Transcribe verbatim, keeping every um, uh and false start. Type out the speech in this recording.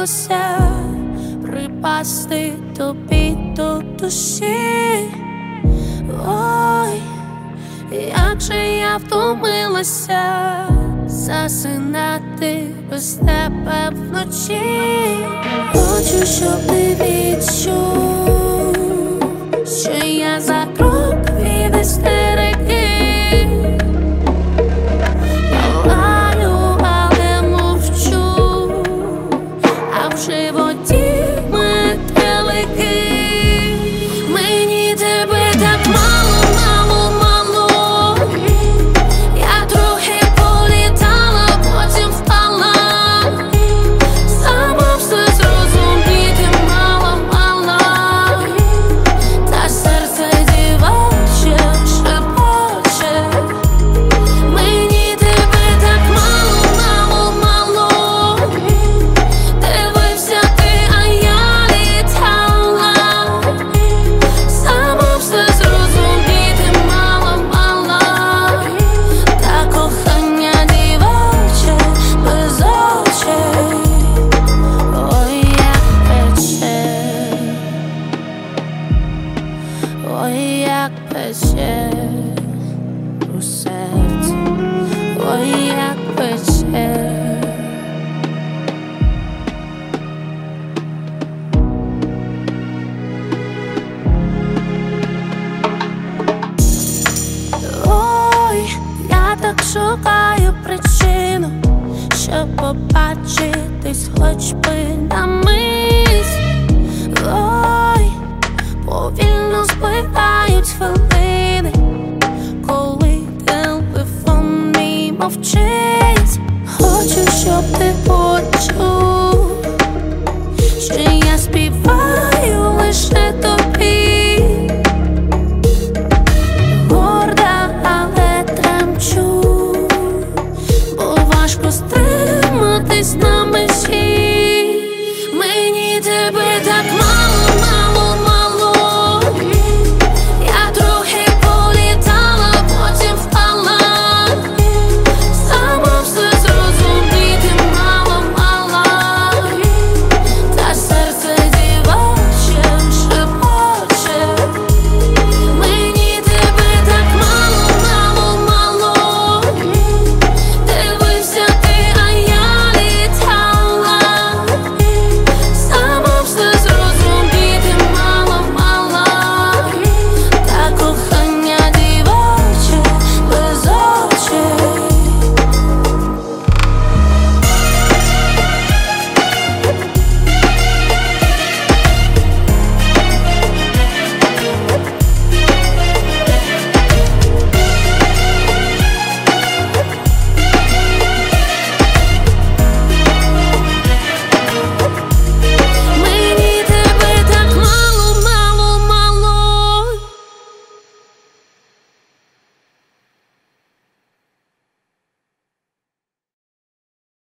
хотілося припасти тобі до душі. Ой, як же я втомилася засинати без тебе вночі. Хочу, щоб ти відчув, що я за крок від істерики. Лаю, але мовчу, а в животі метелики. Мені тебе так мало, мало, мало. Я трохи політала, потім впала. Сама все зрозуміти мало, мало. Та серце дівоче шепоче. Мені тебе так мало, мало, мало. Дивився ти, а я літала. Сама все зрозуміти мало, мало. Та кохання дівоче без очей. Ой, як пече, ой, як пече у серці, ой, як пече. Ой, я так шукаю причину, щоб побачитись хоч би на мить. Ой, повільно збивають хвилини, коли телефон мій мовчить. Хочу, щоб ти почув,